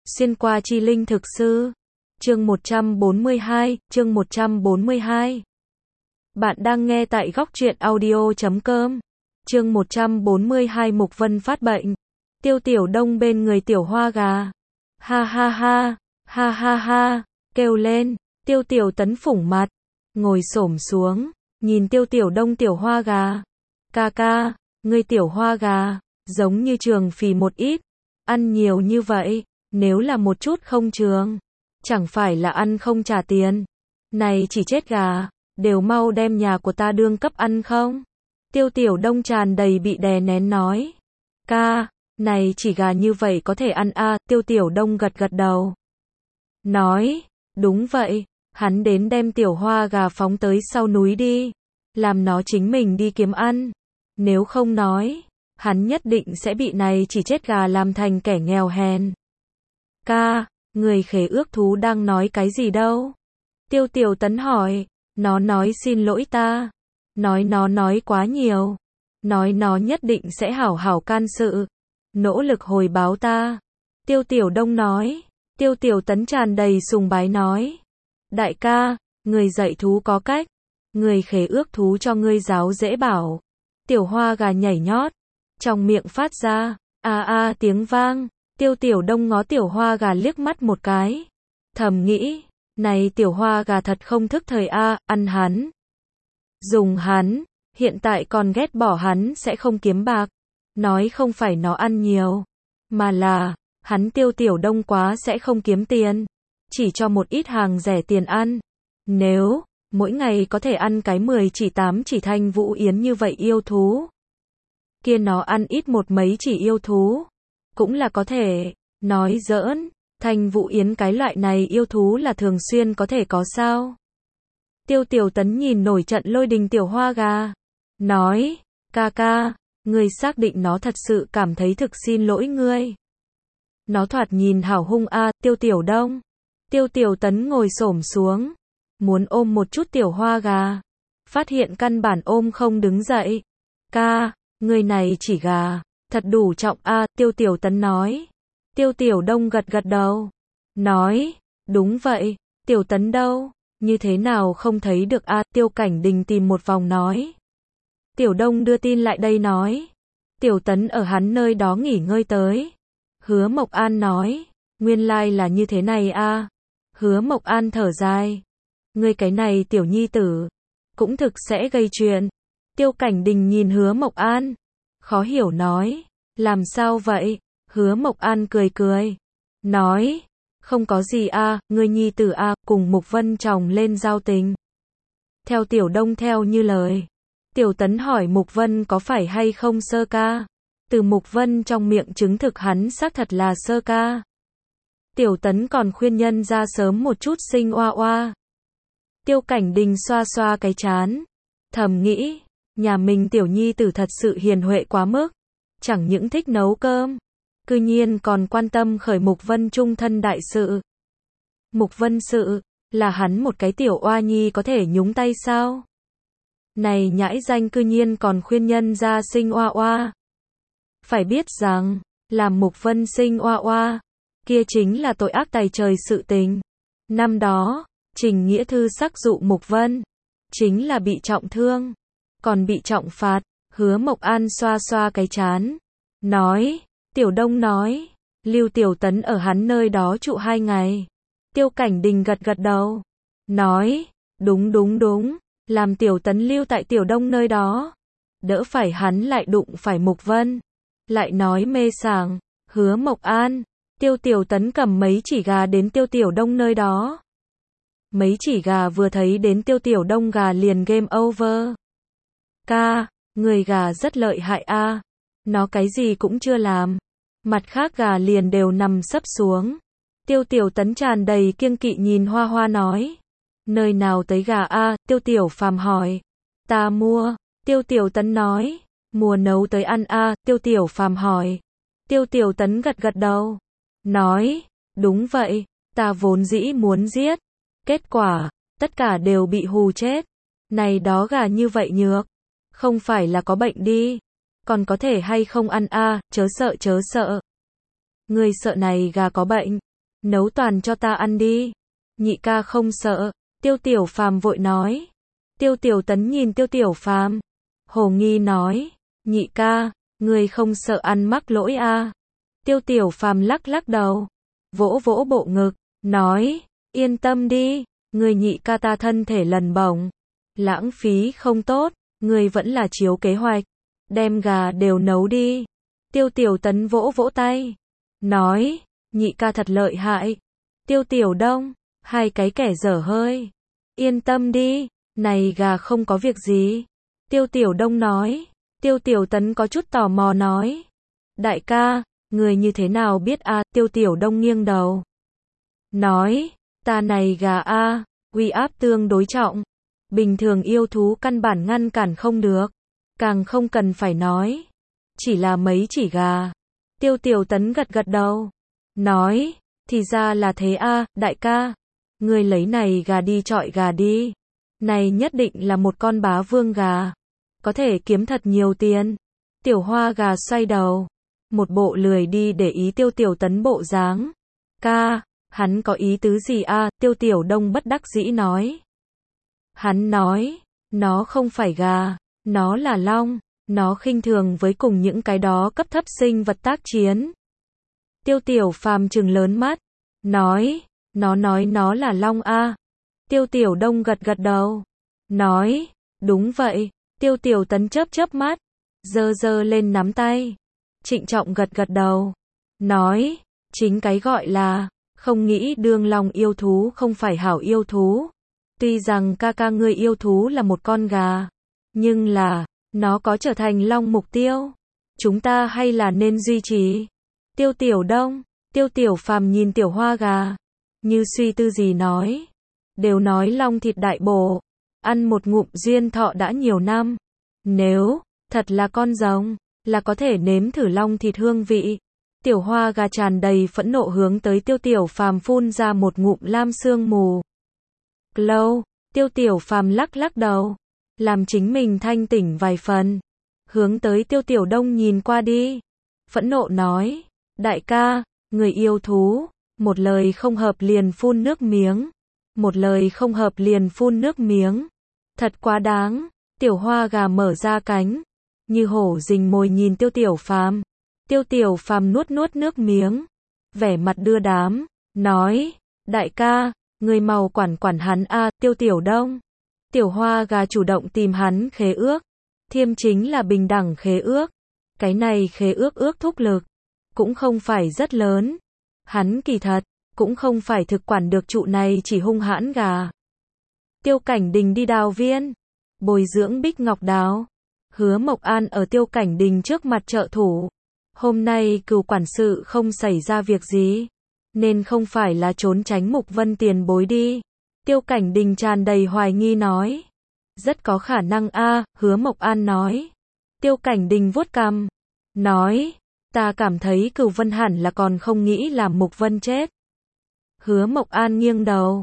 Xuyên qua chi linh thực sư. Chương 142, chương 142. Bạn đang nghe tại góc truyện audio.com. Chương 142 Mục Vân phát bệnh. Tiêu Tiểu Đông bên người Tiểu Hoa Gà. Ha ha ha, ha ha ha, kêu lên. Tiêu Tiểu Tấn phủng mặt, ngồi xổm xuống, nhìn Tiêu Tiểu Đông Tiểu Hoa Gà. Ca ca, ngươi Tiểu Hoa Gà, giống như trường phì một ít, ăn nhiều như vậy, nếu là một chút không trường, chẳng phải là ăn không trả tiền. Này chỉ chết gà, đều mau đem nhà của ta đương cấp ăn không? Tiêu Tiểu Đông tràn đầy bị đè nén nói. Ca, này chỉ gà như vậy có thể ăn à? Tiêu Tiểu Đông gật gật đầu. Nói, đúng vậy, hắn đến đem Tiểu Hoa Gà phóng tới sau núi đi, làm nó chính mình đi kiếm ăn. Nếu không nói, hắn nhất định sẽ bị này chỉ chết gà làm thành kẻ nghèo hèn. Ca, người khế ước thú đang nói cái gì đâu? Tiêu Tiểu Tấn hỏi. Nó nói xin lỗi ta. Nói nó nói quá nhiều. Nói nó nhất định sẽ hảo hảo can sự, nỗ lực hồi báo ta. Tiêu Tiểu Đông nói. Tiêu Tiểu Tấn tràn đầy sùng bái nói. Đại ca, người dạy thú có cách. Người khế ước thú cho ngươi giáo dễ bảo. Tiểu Hoa Gà nhảy nhót, trong miệng phát ra a a tiếng vang. Tiêu Tiểu Đông ngó Tiểu Hoa Gà liếc mắt một cái, thầm nghĩ, này Tiểu Hoa Gà thật không thức thời a, ăn hắn, dùng hắn, hiện tại còn ghét bỏ hắn sẽ không kiếm bạc. Nói không phải nó ăn nhiều, mà là hắn Tiêu Tiểu Đông quá sẽ không kiếm tiền, chỉ cho một ít hàng rẻ tiền ăn. Nếu mỗi ngày có thể ăn cái 10 chỉ 8 chỉ Thanh Vũ Yến như vậy yêu thú, kia nó ăn ít một mấy chỉ yêu thú cũng là có thể. Nói giỡn, Thanh Vũ Yến cái loại này yêu thú là thường xuyên có thể có sao? Tiêu Tiểu Tấn nhìn nổi trận lôi đình Tiểu Hoa Gà, nói, ca ca, ngươi xác định nó thật sự cảm thấy thực xin lỗi ngươi? Nó thoạt nhìn hảo hung a. Tiêu Tiểu Đông. Tiêu Tiểu Tấn ngồi xổm xuống, muốn ôm một chút Tiểu Hoa Gà, phát hiện căn bản ôm không đứng dậy. Ca, ngươi này chỉ gà, thật đủ trọng a. Tiêu Tiểu Tấn nói. Tiêu Tiểu Đông gật gật đầu, nói, đúng vậy, Tiểu Tấn đâu, như thế nào không thấy được a. Tiêu Cảnh Đình tìm một vòng nói. Tiểu Đông đưa tin lại đây nói, Tiểu Tấn ở hắn nơi đó nghỉ ngơi tới. Hứa Mộc An nói, nguyên lai là như thế này a. Hứa Mộc An thở dài, ngươi cái này tiểu nhi tử, cũng thực sẽ gây chuyện. Tiêu Cảnh Đình nhìn Hứa Mộc An, khó hiểu nói, làm sao vậy? Hứa Mộc An cười cười, nói, không có gì a, ngươi nhi tử a, cùng Mục Vân chồng lên giao tình. Theo Tiểu Đông theo như lời, Tiểu Tấn hỏi Mục Vân có phải hay không sơ ca, từ Mục Vân trong miệng chứng thực hắn xác thật là sơ ca. Tiểu Tấn còn khuyên nhân ra sớm một chút sinh oa oa. Tiêu Cảnh Đình xoa xoa cái trán, thầm nghĩ, nhà mình tiểu nhi tử thật sự hiền huệ quá mức, chẳng những thích nấu cơm, cư nhiên còn quan tâm khởi Mục Vân trung thân đại sự. Mục Vân sự, là hắn một cái tiểu oa nhi có thể nhúng tay sao? Này nhãi danh cư nhiên còn khuyên nhân ra sinh oa oa. Phải biết rằng, làm Mục Vân sinh oa oa, kia chính là tội ác tày trời sự tình. Năm đó, Trình Nghĩa Thư sắc dụ Mục Vân, chính là bị trọng thương, còn bị trọng phạt. Hứa Mộc An xoa xoa cái trán, nói, Tiểu Đông nói, lưu Tiểu Tấn ở hắn nơi đó trụ 2 ngày. Tiêu Cảnh Đình gật gật đầu, nói, đúng đúng đúng, làm Tiểu Tấn lưu tại Tiểu Đông nơi đó, đỡ phải hắn lại đụng phải Mục Vân. Lại nói mê sảng. Hứa Mộc An, Tiêu Tiểu Tấn cầm mấy chỉ gà đến Tiêu Tiểu Đông nơi đó. Mấy chỉ gà vừa thấy đến Tiêu Tiểu Đông gà liền game over. Ca, người gà rất lợi hại a. Nó cái gì cũng chưa làm, mặt khác gà liền đều nằm sấp xuống. Tiêu Tiểu Tấn tràn đầy kiêng kỵ nhìn Hoa Hoa nói, nơi nào tới gà a? Tiêu Tiểu Phàm hỏi. Ta mua. Tiêu Tiểu Tấn nói. Mua nấu tới ăn a? Tiêu Tiểu Phàm hỏi. Tiêu Tiểu Tấn gật gật đầu, nói, đúng vậy, ta vốn dĩ muốn giết, kết quả, tất cả đều bị hù chết. Này đó gà như vậy nhược, không phải là có bệnh đi, còn có thể hay không ăn a? Chớ sợ chớ sợ. Ngươi sợ này gà có bệnh, nấu toàn cho ta ăn đi. Nhị ca không sợ, Tiêu Tiểu Phàm vội nói. Tiêu Tiểu Tấn nhìn Tiêu Tiểu Phàm, hồ nghi nói, nhị ca, người không sợ ăn mắc lỗi à? Tiêu Tiểu Phàm lắc lắc đầu, vỗ vỗ bộ ngực, nói, yên tâm đi, người nhị ca ta thân thể lần bổng, lãng phí không tốt, người vẫn là chiếu kế hoạch, đem gà đều nấu đi. Tiêu Tiểu Tấn vỗ vỗ tay, nói, nhị ca thật lợi hại. Tiêu Tiểu Đông, hai cái kẻ dở hơi, yên tâm đi, này gà không có việc gì. Tiêu Tiểu Đông nói. Tiêu Tiểu Tấn có chút tò mò nói, đại ca, người như thế nào biết a? Tiêu Tiểu Đông nghiêng đầu, nói, ta này gà a, uy áp tương đối trọng, bình thường yêu thú căn bản ngăn cản không được, càng không cần phải nói, chỉ là mấy chỉ gà. Tiêu Tiểu Tấn gật gật đầu, nói, thì ra là thế a, đại ca, người lấy này gà đi chọi gà đi, này nhất định là một con bá vương gà, có thể kiếm thật nhiều tiền. Tiểu Hoa gà xoay đầu, một bộ lười đi để ý Tiêu Tiểu Tấn bộ dáng. Ca, hắn có ý tứ gì a? Tiêu Tiểu Đông bất đắc dĩ nói. Hắn nói, nó không phải gà, nó là long, nó khinh thường với cùng những cái đó cấp thấp sinh vật tác chiến. Tiêu Tiểu Phàm trừng lớn mắt, nói, nó nói nó là long a. Tiêu Tiểu Đông gật gật đầu, nói, đúng vậy. Tiêu Tiểu Tấn chớp chớp mắt, giơ giơ lên nắm tay, trịnh trọng gật gật đầu, nói, chính cái gọi là, không nghĩ đương long yêu thú không phải hảo yêu thú. Tuy rằng ca ca ngươi yêu thú là một con gà, nhưng là, nó có trở thành long mục tiêu, chúng ta hay là nên duy trì. Tiêu Tiểu Đông, Tiêu Tiểu Phàm nhìn Tiểu Hoa gà, như suy tư gì nói, đều nói long thịt đại bổ, ăn một ngụm duyên thọ đã nhiều năm. Nếu thật là con rồng, là có thể nếm thử long thịt hương vị. Tiểu Hoa gà tràn đầy phẫn nộ hướng tới Tiêu Tiểu Phàm phun ra một ngụm lam sương mù. Lâu, Tiêu Tiểu Phàm lắc lắc đầu, làm chính mình thanh tỉnh vài phần, hướng tới Tiêu Tiểu Đông nhìn qua đi, phẫn nộ nói, đại ca, người yêu thú, một lời không hợp liền phun nước miếng. Một lời không hợp liền phun nước miếng. Thật quá đáng. Tiểu Hoa gà mở ra cánh, như hổ rình mồi nhìn Tiêu Tiểu Phàm. Tiêu Tiểu Phàm nuốt nuốt nước miếng, vẻ mặt đưa đám, nói, đại ca, người mau quản quản hắn a. Tiêu Tiểu Đông. Tiểu Hoa gà chủ động tìm hắn khế ước, thiêm chính là bình đẳng khế ước. Cái này khế ước ước thúc lực, cũng không phải rất lớn. Hắn kỳ thật, cũng không phải thực quản được trụ này chỉ hung hãn gà. Tiêu Cảnh Đình đi đào viên, bồi dưỡng bích ngọc đào. Hứa Mộc An ở Tiêu Cảnh Đình trước mặt trợ thủ. Hôm nay cửu quản sự không xảy ra việc gì, nên không phải là trốn tránh Mục Vân tiền bối đi. Tiêu Cảnh Đình tràn đầy hoài nghi nói. Rất có khả năng a, Hứa Mộc An nói. Tiêu Cảnh Đình vuốt cằm, nói, ta cảm thấy Cửu Vân hẳn là còn không nghĩ làm Mục Vân chết. Hứa Mộc An nghiêng đầu,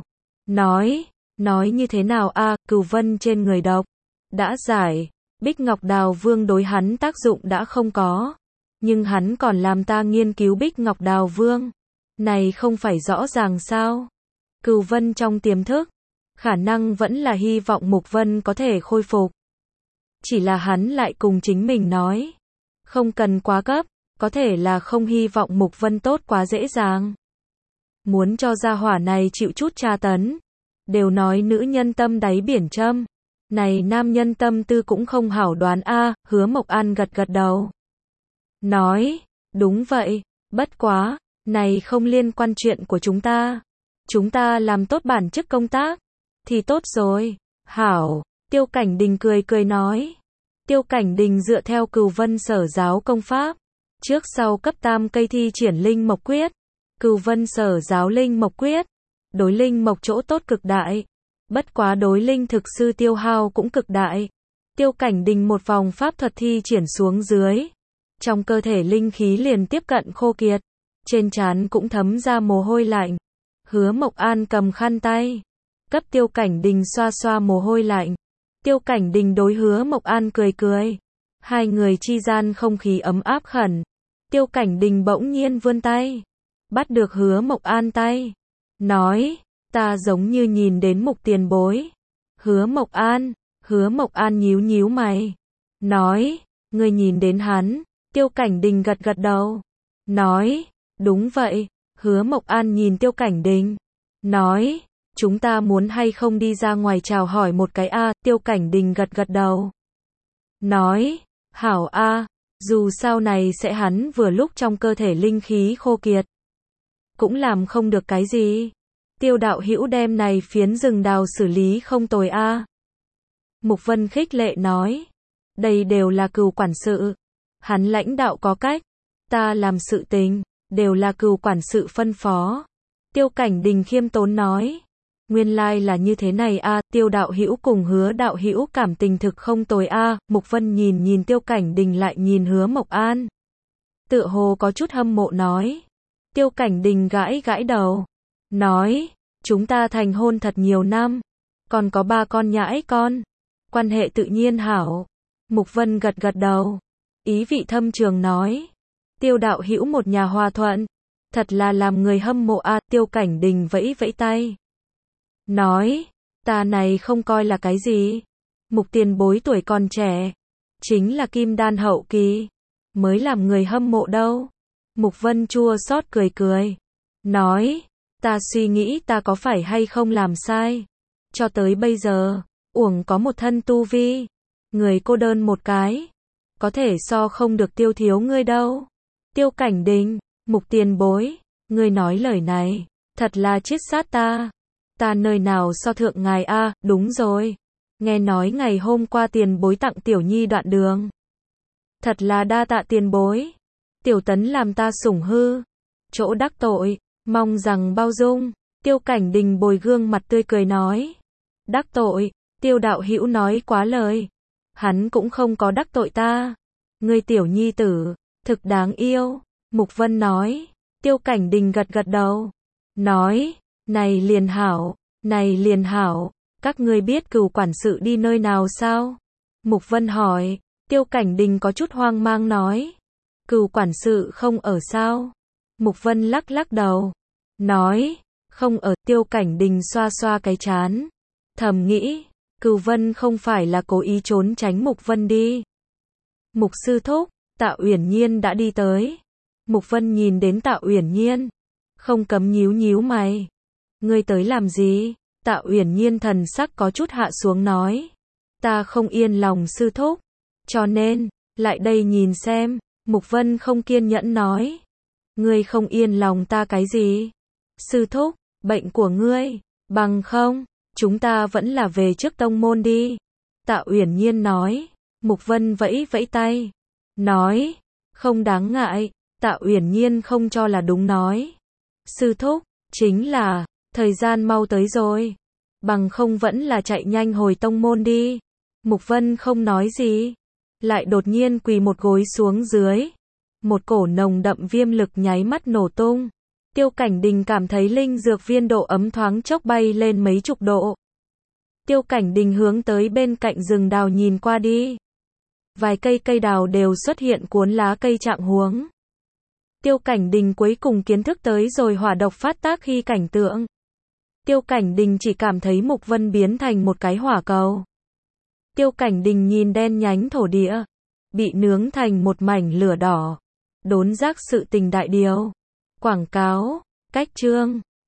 nói như thế nào a? Cửu Vân trên người độc đã giải, Bích Ngọc Đào Vương đối hắn tác dụng đã không có, nhưng hắn còn làm ta nghiên cứu Bích Ngọc Đào Vương, này không phải rõ ràng sao? Cửu Vân trong tiềm thức, khả năng vẫn là hy vọng Mục Vân có thể khôi phục. Chỉ là hắn lại cùng chính mình nói, không cần quá cấp, có thể là không hy vọng Mục Vân tốt quá dễ dàng. Muốn cho gia hỏa này chịu chút tra tấn. Đều nói nữ nhân tâm đáy biển châm, này nam nhân tâm tư cũng không hảo đoán a. Hứa Mộc An gật gật đầu, nói, đúng vậy, bất quá, này không liên quan chuyện của chúng ta làm tốt bản chức công tác, thì tốt rồi. Hảo, Tiêu Cảnh Đình cười cười nói. Tiêu Cảnh Đình dựa theo Cửu Vân sở giáo công pháp, trước sau cấp tam cây thi triển linh mộc quyết. Cửu Vân sở giáo linh mộc quyết, đối linh mộc chỗ tốt cực đại, bất quá đối linh thực sư tiêu hao cũng cực đại. Tiêu Cảnh Đình một vòng pháp thuật thi triển xuống dưới, trong cơ thể linh khí liền tiếp cận khô kiệt, trên trán cũng thấm ra mồ hôi lạnh. Hứa Mộc An cầm khăn tay, cấp Tiêu Cảnh Đình xoa xoa mồ hôi lạnh. Tiêu Cảnh Đình đối Hứa Mộc An cười cười, hai người chi gian không khí ấm áp khẩn. Tiêu Cảnh Đình bỗng nhiên vươn tay, bắt được Hứa Mộc An tay, nói, ta giống như nhìn đến Mục tiền bối. Hứa Mộc An nhíu nhíu mày, nói, ngươi nhìn đến hắn. Tiêu Cảnh Đình gật gật đầu, nói, đúng vậy. Hứa Mộc An nhìn Tiêu Cảnh Đình, nói, chúng ta muốn hay không đi ra ngoài chào hỏi một cái a? Tiêu Cảnh Đình gật gật đầu, nói, hảo a, dù sao này sẽ hắn vừa lúc trong cơ thể linh khí khô kiệt, cũng làm không được cái gì. Tiêu đạo hữu đem này phiến rừng đào xử lý không tồi a. Mục Vân khích lệ nói, đây đều là Cửu quản sự, hắn lãnh đạo có cách, ta làm sự tình, đều là Cửu quản sự phân phó. Tiêu Cảnh Đình khiêm tốn nói, nguyên lai là như thế này a. Tiêu đạo hữu cùng Hứa đạo hữu cảm tình thực không tồi a. Mục Vân nhìn nhìn Tiêu Cảnh Đình lại nhìn Hứa Mộc An, tựa hồ có chút hâm mộ nói. Tiêu Cảnh Đình gãi gãi đầu, nói, chúng ta thành hôn thật nhiều năm, còn có 3 con nhãi con, quan hệ tự nhiên hảo. Mục Vân gật gật đầu, ý vị thâm trường nói, Tiêu đạo hữu một nhà hòa thuận, thật là làm người hâm mộ a. Tiêu Cảnh Đình vẫy vẫy tay, nói, ta này không coi là cái gì. Mục tiền bối tuổi còn trẻ, chính là kim đan hậu kỳ, mới làm người hâm mộ đâu. Mục Vân chua xót cười cười, nói, ta suy nghĩ ta có phải hay không làm sai. Cho tới bây giờ, uổng có một thân tu vi, người cô đơn một cái, có thể so không được Tiêu thiếu ngươi đâu. Tiêu Cảnh Đình, Mục tiền bối, ngươi nói lời này, thật là chiết sát ta. Ta nơi nào so thượng ngài a? Đúng rồi, nghe nói ngày hôm qua tiền bối tặng Tiểu Nhi đoạn đường. Thật là đa tạ tiền bối. Tiểu Tấn làm ta sủng hư, chỗ đắc tội, mong rằng bao dung. Tiêu Cảnh Đình bồi gương mặt tươi cười nói, đắc tội, Tiêu đạo hữu nói quá lời, hắn cũng không có đắc tội ta. Ngươi Tiểu Nhi tử, thực đáng yêu. Mục Vân nói. Tiêu Cảnh Đình gật gật đầu, nói, này liền hảo, này liền hảo. Các ngươi biết Cửu quản sự đi nơi nào sao? Mục Vân hỏi. Tiêu Cảnh Đình có chút hoang mang nói, Cửu quản sự không ở sao? Mục Vân lắc lắc đầu, nói, không ở. Tiêu Cảnh Đình xoa xoa cái trán, thầm nghĩ, Cửu Vân không phải là cố ý trốn tránh Mục Vân đi. Mục sư thúc, Tạ Uyển Nhiên đã đi tới. Mục Vân nhìn đến Tạ Uyển Nhiên, không cấm nhíu nhíu mày. Ngươi tới làm gì? Tạ Uyển Nhiên thần sắc có chút hạ xuống nói, ta không yên lòng sư thúc, cho nên lại đây nhìn xem. Mục Vân không kiên nhẫn nói, ngươi không yên lòng ta cái gì? Sư thúc, bệnh của ngươi, bằng không, chúng ta vẫn là về trước tông môn đi. Tạ Uyển Nhiên nói. Mục Vân vẫy vẫy tay, nói, không đáng ngại. Tạ Uyển Nhiên không cho là đúng nói, sư thúc, chính là, thời gian mau tới rồi, bằng không vẫn là chạy nhanh hồi tông môn đi. Mục Vân không nói gì, lại đột nhiên quỳ một gối xuống dưới. Một cổ nồng đậm viêm lực nháy mắt nổ tung. Tiêu Cảnh Đình cảm thấy linh dược viên độ ấm thoáng chốc bay lên mấy chục độ. Tiêu Cảnh Đình hướng tới bên cạnh rừng đào nhìn qua đi. Vài cây đào đều xuất hiện cuốn lá cây trạng huống. Tiêu Cảnh Đình cuối cùng kiến thức tới rồi hỏa độc phát tác khi cảnh tượng. Tiêu Cảnh Đình chỉ cảm thấy Mục Vân biến thành một cái hỏa cầu. Tiêu Cảnh Đình nhìn đen nhánh thổ địa, bị nướng thành một mảnh lửa đỏ. Đốn giác sự tình đại điều. Quảng cáo, cách chương.